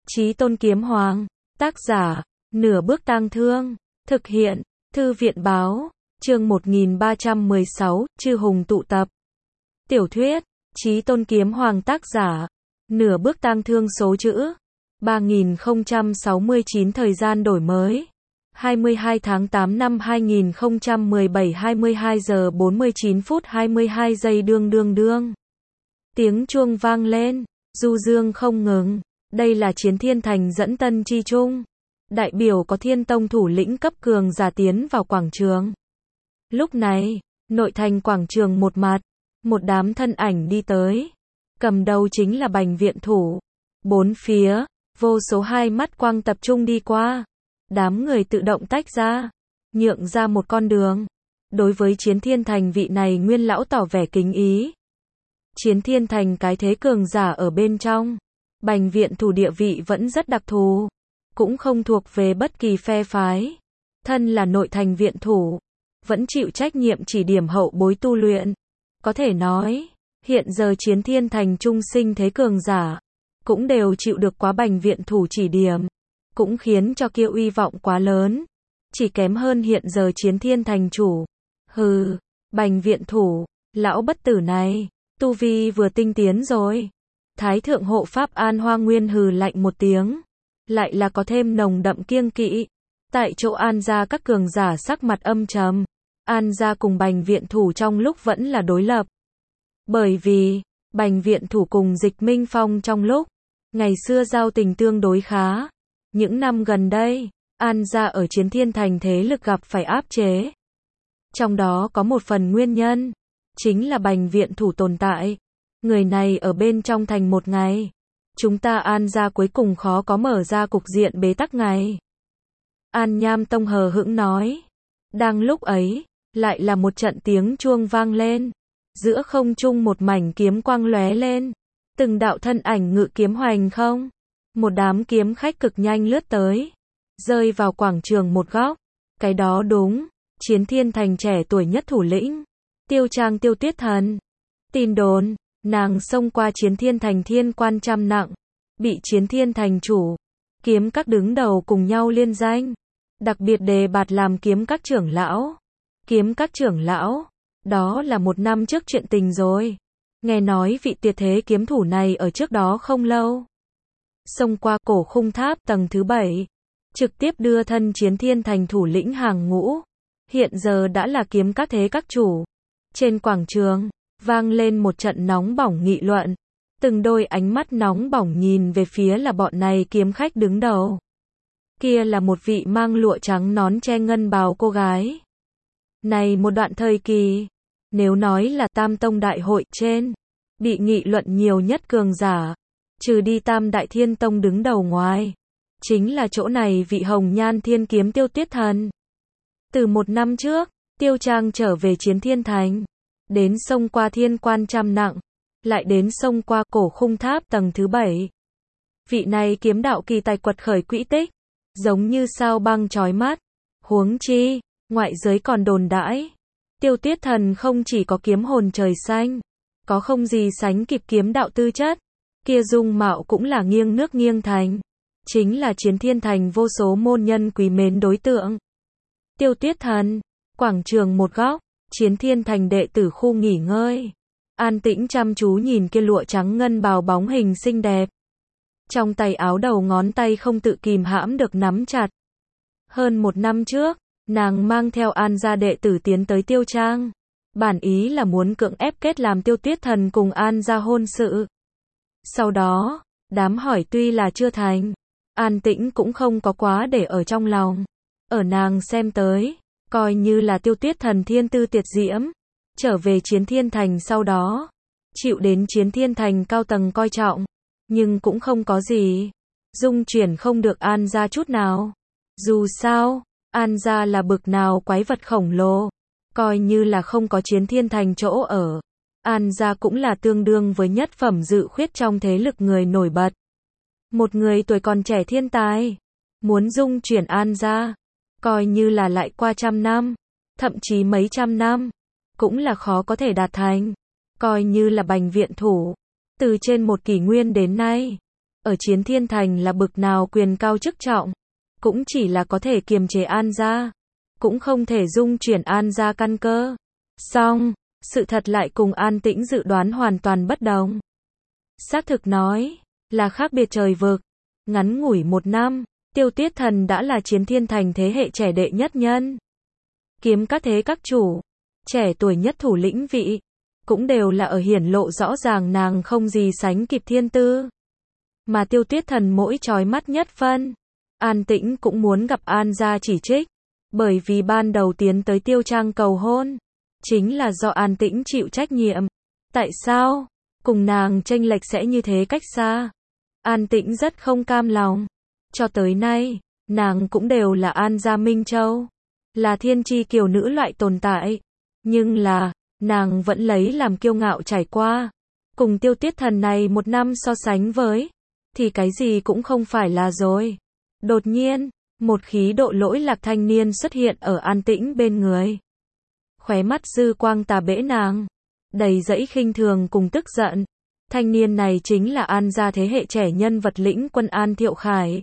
Chí Tôn Kiếm Hoàng. Tác giả, Nửa Bước Tang Thương. Thực hiện, Thư viện Báo. Chương 1316, Chư Hùng tụ tập. Tiểu thuyết, Chí Tôn Kiếm Hoàng. Tác giả, Nửa Bước Tang Thương. Số chữ, 3069. Thời gian đổi mới, 22 tháng 8 năm 2017, 22 giờ 49 phút 22 giây. Đương đương đương. Tiếng chuông vang lên, du dương không ngừng. Đây là Chiến Thiên Thành dẫn tân chi trung. Đại biểu có Thiên Tông thủ lĩnh cấp cường giả tiến vào quảng trường. Lúc này, nội thành quảng trường một mặt, một đám thân ảnh đi tới. Cầm đầu chính là Bành viện thủ. Bốn phía, vô số hai mắt quang tập trung đi qua. Đám người tự động tách ra, nhượng ra một con đường. Đối với Chiến Thiên Thành vị này nguyên lão tỏ vẻ kính ý. Chiến Thiên Thành cái thế cường giả ở bên trong. Bành viện thủ địa vị vẫn rất đặc thù, cũng không thuộc về bất kỳ phe phái. Thân là nội thành viện thủ, vẫn chịu trách nhiệm chỉ điểm hậu bối tu luyện. Có thể nói, hiện giờ Chiến Thiên Thành trung sinh thế cường giả, cũng đều chịu được quá Bành viện thủ chỉ điểm, cũng khiến cho kia uy vọng quá lớn. Chỉ kém hơn hiện giờ Chiến Thiên Thành chủ. Hừ, Bành viện thủ, lão bất tử này, tu vi vừa tinh tiến rồi. Thái thượng hộ pháp An Hoa Nguyên hừ lạnh một tiếng, lại là có thêm nồng đậm kiêng kỵ. Tại chỗ An gia các cường giả sắc mặt âm trầm. An gia cùng Bành viện thủ trong lúc vẫn là đối lập. Bởi vì, Bành viện thủ cùng Dịch Minh Phong trong lúc ngày xưa giao tình tương đối khá. Những năm gần đây, An gia ở Chiến Thiên Thành thế lực gặp phải áp chế. Trong đó có một phần nguyên nhân, chính là Bành viện thủ tồn tại. Người này ở bên trong thành một ngày, chúng ta An gia cuối cùng khó có mở ra cục diện bế tắc ngày. An Nham Tông hờ hững nói. Đang lúc ấy, lại là một trận tiếng chuông vang lên. Giữa không trung một mảnh kiếm quang lóe lên. Từng đạo thân ảnh ngự kiếm hoành không. Một đám kiếm khách cực nhanh lướt tới, rơi vào quảng trường một góc. Cái đó đúng, Chiến Thiên Thành trẻ tuổi nhất thủ lĩnh, Tiêu Trang Tiêu Tuyết Thần. Tin đồn, nàng xông qua Chiến Thiên Thành thiên quan trăm nặng, bị Chiến Thiên Thành chủ, kiếm các đứng đầu cùng nhau liên danh, đặc biệt đề bạt làm kiếm các trưởng lão. Kiếm các trưởng lão, đó là một năm trước chuyện tình rồi. Nghe nói vị tuyệt thế kiếm thủ này ở trước đó không lâu, xông qua cổ khung tháp tầng thứ 7, trực tiếp đưa thân Chiến Thiên Thành thủ lĩnh hàng ngũ. Hiện giờ đã là kiếm các thế các chủ. Trên quảng trường, vang lên một trận nóng bỏng nghị luận. Từng đôi ánh mắt nóng bỏng nhìn về phía là bọn này kiếm khách đứng đầu. Kia là một vị mang lụa trắng nón che ngân bào cô gái. Này một đoạn thời kỳ, nếu nói là Tam Tông đại hội trên, bị nghị luận nhiều nhất cường giả, trừ đi Tam Đại Thiên Tông đứng đầu ngoài, chính là chỗ này vị hồng nhan thiên kiếm Tiêu Tuyết Thần. Từ một năm trước, Tiêu Trang trở về Chiến Thiên Thành, đến xông qua thiên quan trăm nặng, lại đến xông qua cổ khung tháp tầng thứ 7. Vị này kiếm đạo kỳ tài quật khởi quỹ tích, giống như sao băng chói mắt. Huống chi, ngoại giới còn đồn đãi, Tiêu Tuyết Thần không chỉ có kiếm hồn trời xanh, có không gì sánh kịp kiếm đạo tư chất, kia dung mạo cũng là nghiêng nước nghiêng thành, chính là Chiến Thiên Thành vô số môn nhân quý mến đối tượng. Tiêu Tuyết Thần, quảng trường một góc, Chiến Thiên Thành đệ tử khu nghỉ ngơi, an tĩnh chăm chú nhìn kia lụa trắng ngân bào bóng hình xinh đẹp. Trong tay áo đầu ngón tay không tự kìm hãm được nắm chặt. Hơn một năm trước, nàng mang theo An gia đệ tử tiến tới Tiêu Trang. Bản ý là muốn cưỡng ép kết làm Tiêu Tuyết Thần cùng An gia hôn sự. Sau đó, đám hỏi tuy là chưa thành, An Tĩnh cũng không có quá để ở trong lòng. Ở nàng xem tới, coi như là Tiêu Tuyết Thần thiên tư tuyệt diễm, trở về Chiến Thiên Thành sau đó, chịu đến Chiến Thiên Thành cao tầng coi trọng, nhưng cũng không có gì, dung chuyển không được An gia chút nào. Dù sao, An gia là bực nào quái vật khổng lồ, coi như là không có Chiến Thiên Thành chỗ ở, An gia cũng là tương đương với nhất phẩm dự khuyết trong thế lực người nổi bật. Một người tuổi còn trẻ thiên tài, muốn dung chuyển An gia, coi như là lại qua trăm năm, thậm chí mấy trăm năm, cũng là khó có thể đạt thành. Coi như là Bành viện thủ, từ trên một kỷ nguyên đến nay, ở Chiến Thiên Thành là bực nào quyền cao chức trọng, cũng chỉ là có thể kiềm chế An gia, cũng không thể dung chuyển An gia căn cơ. Song, sự thật lại cùng An Tĩnh dự đoán hoàn toàn bất đồng. Xác thực nói, là khác biệt trời vực. Ngắn ngủi 1 năm, Tiêu Tiết Thần đã là Chiến Thiên Thành thế hệ trẻ đệ nhất nhân. Kiếm các thế các chủ, trẻ tuổi nhất thủ lĩnh vị, cũng đều là ở hiển lộ rõ ràng nàng không gì sánh kịp thiên tư. Mà Tiêu Tiết Thần mỗi chói mắt nhất phân. An Tĩnh cũng muốn gặp An gia chỉ trích, bởi vì ban đầu tiến tới Tiêu Trang cầu hôn, chính là do An Tĩnh chịu trách nhiệm. Tại sao? Cùng nàng chênh lệch sẽ như thế cách xa. An Tĩnh rất không cam lòng. Cho tới nay, nàng cũng đều là An gia Minh Châu, là thiên chi kiều nữ loại tồn tại. Nhưng là, nàng vẫn lấy làm kiêu ngạo trải qua. Cùng Tiêu Tiết Thần này 1 năm so sánh với, thì cái gì cũng không phải là rồi. Đột nhiên, một khí độ lỗi lạc thanh niên xuất hiện ở An Tĩnh bên người. Khóe mắt dư quang tà bẽ nàng, đầy dẫy khinh thường cùng tức giận. Thanh niên này chính là An gia thế hệ trẻ nhân vật lĩnh quân An Thiệu Khải.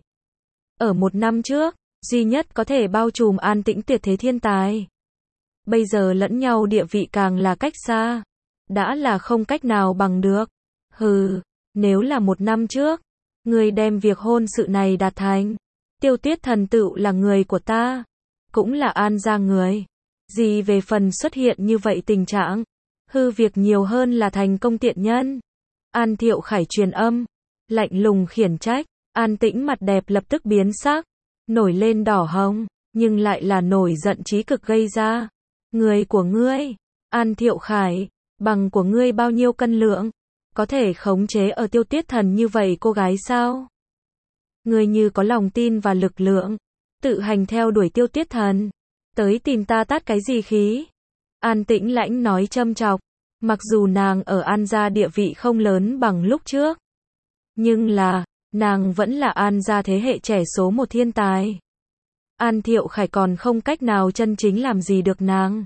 Ở 1 năm trước, duy nhất có thể bao trùm An Tĩnh tuyệt thế thiên tài. Bây giờ lẫn nhau địa vị càng là cách xa, đã là không cách nào bằng được. Hừ, nếu là 1 năm trước, người đem việc hôn sự này đạt thành, Tiêu Tiết Thần tựu là người của ta, cũng là An gia người. Gì về phần xuất hiện như vậy tình trạng, hư việc nhiều hơn là thành công tiện nhân. An Thiệu Khải truyền âm, lạnh lùng khiển trách. An Tĩnh mặt đẹp lập tức biến sắc, nổi lên đỏ hồng, nhưng lại là nổi giận chí cực gây ra. Người của ngươi, An Thiệu Khải, bằng của ngươi bao nhiêu cân lượng, có thể khống chế ở Tiêu Tiết Thần như vậy cô gái sao? Ngươi như có lòng tin và lực lượng, tự hành theo đuổi Tiêu Tiết Thần, tới tìm ta tát cái gì khí? An Tĩnh lãnh nói châm chọc, mặc dù nàng ở An gia địa vị không lớn bằng lúc trước, nhưng là, nàng vẫn là An gia thế hệ trẻ số 1 thiên tài. An Thiệu Khải còn không cách nào chân chính làm gì được nàng.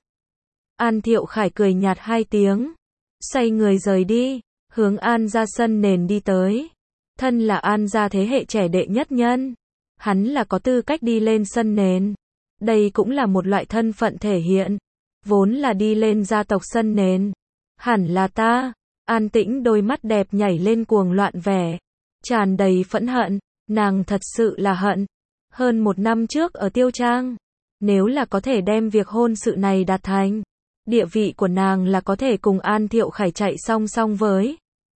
An Thiệu Khải cười nhạt 2 tiếng, xoay người rời đi, hướng An gia sân nền đi tới. Thân là An gia thế hệ trẻ đệ nhất nhân, hắn là có tư cách đi lên sân nền. Đây cũng là một loại thân phận thể hiện, vốn là đi lên gia tộc sân nền. Hẳn là ta. An Tĩnh đôi mắt đẹp nhảy lên cuồng loạn vẻ, tràn đầy phẫn hận, nàng thật sự là hận. Hơn 1 năm trước ở Tiêu Trang, nếu là có thể đem việc hôn sự này đạt thành, địa vị của nàng là có thể cùng An Thiệu Khải chạy song song với.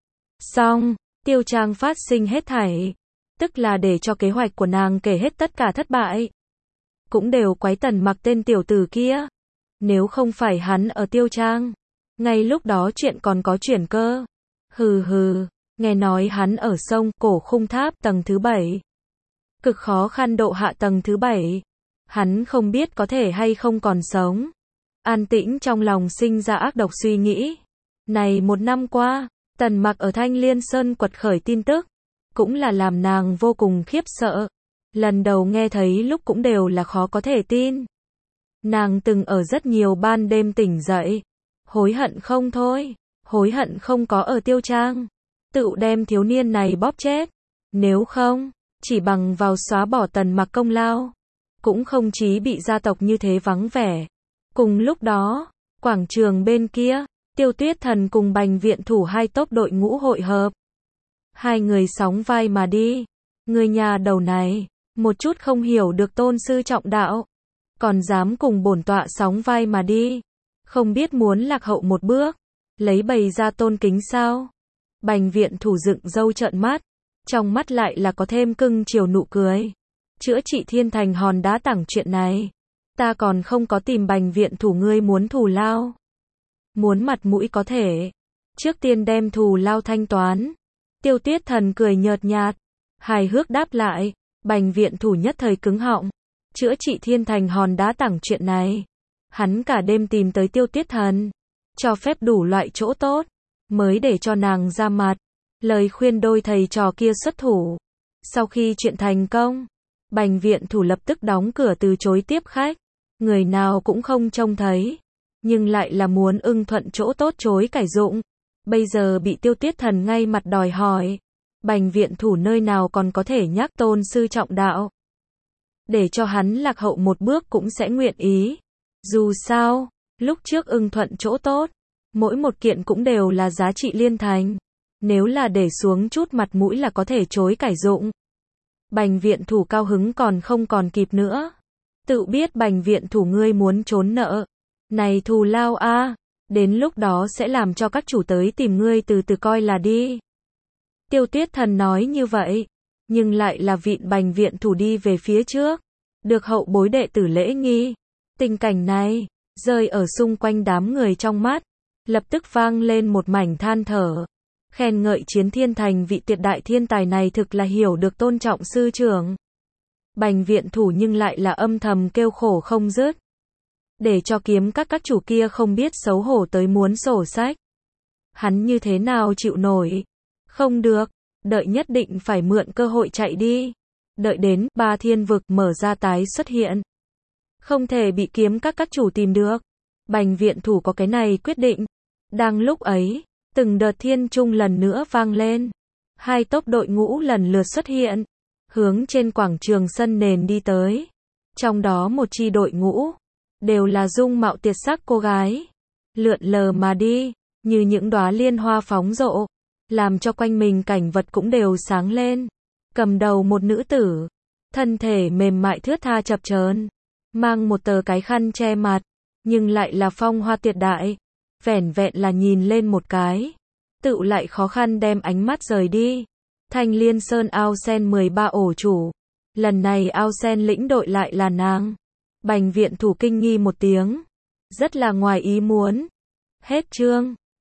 Song, Tiêu Trang phát sinh hết thảy, tức là để cho kế hoạch của nàng kể hết tất cả thất bại. Cũng đều quái Tần Mặc tên tiểu tử kia. Nếu không phải hắn ở Tiêu Trang, ngay lúc đó chuyện còn có chuyển cơ. Hừ hừ, nghe nói hắn ở sông Cổ Khung Tháp tầng thứ 7. Cực khó khăn độ hạ tầng thứ 7. Hắn không biết có thể hay không còn sống. An Tĩnh trong lòng sinh ra ác độc suy nghĩ. Này 1 năm qua, Tần Mặc ở Thanh Liên Sơn quật khởi tin tức, cũng là làm nàng vô cùng khiếp sợ. Lần đầu nghe thấy lúc cũng đều là khó có thể tin. Nàng từng ở rất nhiều ban đêm tỉnh dậy, hối hận không thôi, hối hận không có ở Tiêu Trang, tự đem thiếu niên này bóp chết. Nếu không, chỉ bằng vào xóa bỏ Tần Mặc công lao, cũng không chí bị gia tộc như thế vắng vẻ. Cùng lúc đó, quảng trường bên kia, Tiêu Tiết Thần cùng Bành viện thủ 2 tốp đội ngũ hội hợp. 2 người sóng vai mà đi. Người nhà đầu này, một chút không hiểu được tôn sư trọng đạo, còn dám cùng bổn tọa sóng vai mà đi. Không biết muốn lạc hậu một bước, lấy bày ra tôn kính sao? Bành viện thủ dựng râu trợn mắt, trong mắt lại là có thêm cưng chiều nụ cười. Chữa trị Thiên Thành hòn đá tảng chuyện này, ta còn không có tìm Bành viện thủ ngươi muốn thù lao. Muốn mặt mũi có thể, trước tiên đem thù lao thanh toán. Tiêu Tiết Thần cười nhợt nhạt, hài hước đáp lại. Bành viện thủ nhất thời cứng họng. Chữa trị Thiên Thành hòn đá tảng chuyện này, hắn cả đêm tìm tới Tiêu Tiết Thần, cho phép đủ loại chỗ tốt, mới để cho nàng ra mặt. Lời khuyên đôi thầy trò kia xuất thủ. Sau khi chuyện thành công, Bành viện thủ lập tức đóng cửa từ chối tiếp khách. Người nào cũng không trông thấy, nhưng lại là muốn ưng thuận chỗ tốt chối cải dụng. Bây giờ bị Tiêu Tiết Thần ngay mặt đòi hỏi, Bành viện thủ nơi nào còn có thể nhắc tôn sư trọng đạo. Để cho hắn lạc hậu một bước cũng sẽ nguyện ý. Dù sao, lúc trước ưng thuận chỗ tốt, mỗi một kiện cũng đều là giá trị liên thành. Nếu là để xuống chút mặt mũi là có thể chối cải dụng. Bành viện thủ cao hứng còn không còn kịp nữa. Tự biết bành viện thủ ngươi muốn trốn nợ. Này thù lao a, đến lúc đó sẽ làm cho các chủ tới tìm ngươi từ từ coi là đi. Tiêu Tuyết Thần nói như vậy, nhưng lại là vịn bành viện thủ đi về phía trước. Được hậu bối đệ tử lễ nghi. Tình cảnh này, rơi ở xung quanh đám người trong mắt. Lập tức vang lên một mảnh than thở. Khen ngợi Chiến Thiên Thành vị tuyệt đại thiên tài này thực là hiểu được tôn trọng sư trưởng. Bành viện thủ nhưng lại là âm thầm kêu khổ không dứt. Để cho kiếm các chủ kia không biết xấu hổ tới muốn sổ sách. Hắn như thế nào chịu nổi. Không được, đợi nhất định phải mượn cơ hội chạy đi. Đợi đến ba thiên vực mở ra tái xuất hiện. Không thể bị kiếm các chủ tìm được. Bành viện thủ có cái này quyết định. Đang lúc ấy, từng đợt thiên trung lần nữa vang lên. Hai tốp đội ngũ lần lượt xuất hiện. Hướng trên quảng trường sân nền đi tới. Trong đó một chi đội ngũ. Đều là dung mạo tuyệt sắc cô gái. Lượn lờ mà đi. Như những đóa liên hoa phóng rộ. Làm cho quanh mình cảnh vật cũng đều sáng lên. Cầm đầu một nữ tử. Thân thể mềm mại thướt tha chập chờn. Mang một tờ cái khăn che mặt. Nhưng lại là phong hoa tuyệt đại. Vẻn vẹn là nhìn lên một cái. Tự lại khó khăn đem ánh mắt rời đi. Thanh Liên Sơn ao sen 13 ổ chủ. Lần này ao sen lĩnh đội lại là nàng. Bành viện thủ kinh nghi một tiếng. Rất là ngoài ý muốn. Hết chương.